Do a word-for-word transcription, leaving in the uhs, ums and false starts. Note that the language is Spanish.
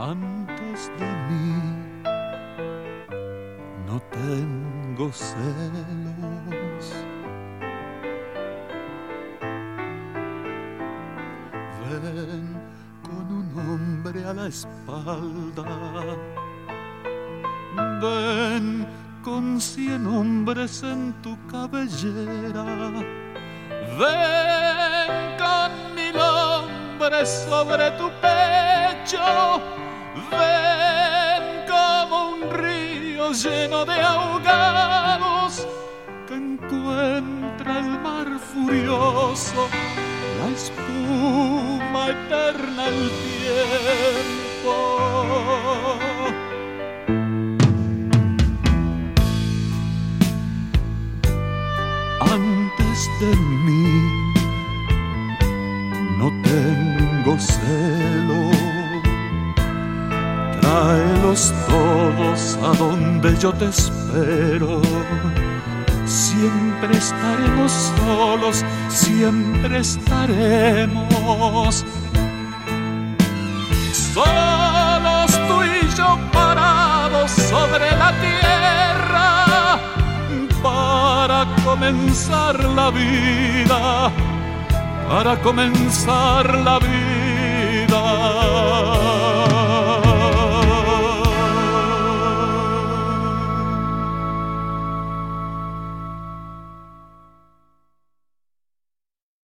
Antes de mí no tengo celos. Ven con un hombre a la espalda. Ven con cien hombres en tu cabellera. Ven con mil hombres sobre tu pecho. Ven como un río lleno de ahogados que encuentra el mar furioso, la espuma eterna, el tiempo. Antes de mí no tengo celo. Tráelos todos a donde yo te espero. Siempre estaremos solos, siempre estaremos solos, tú y yo parados sobre la tierra para comenzar la vida, para comenzar la vida.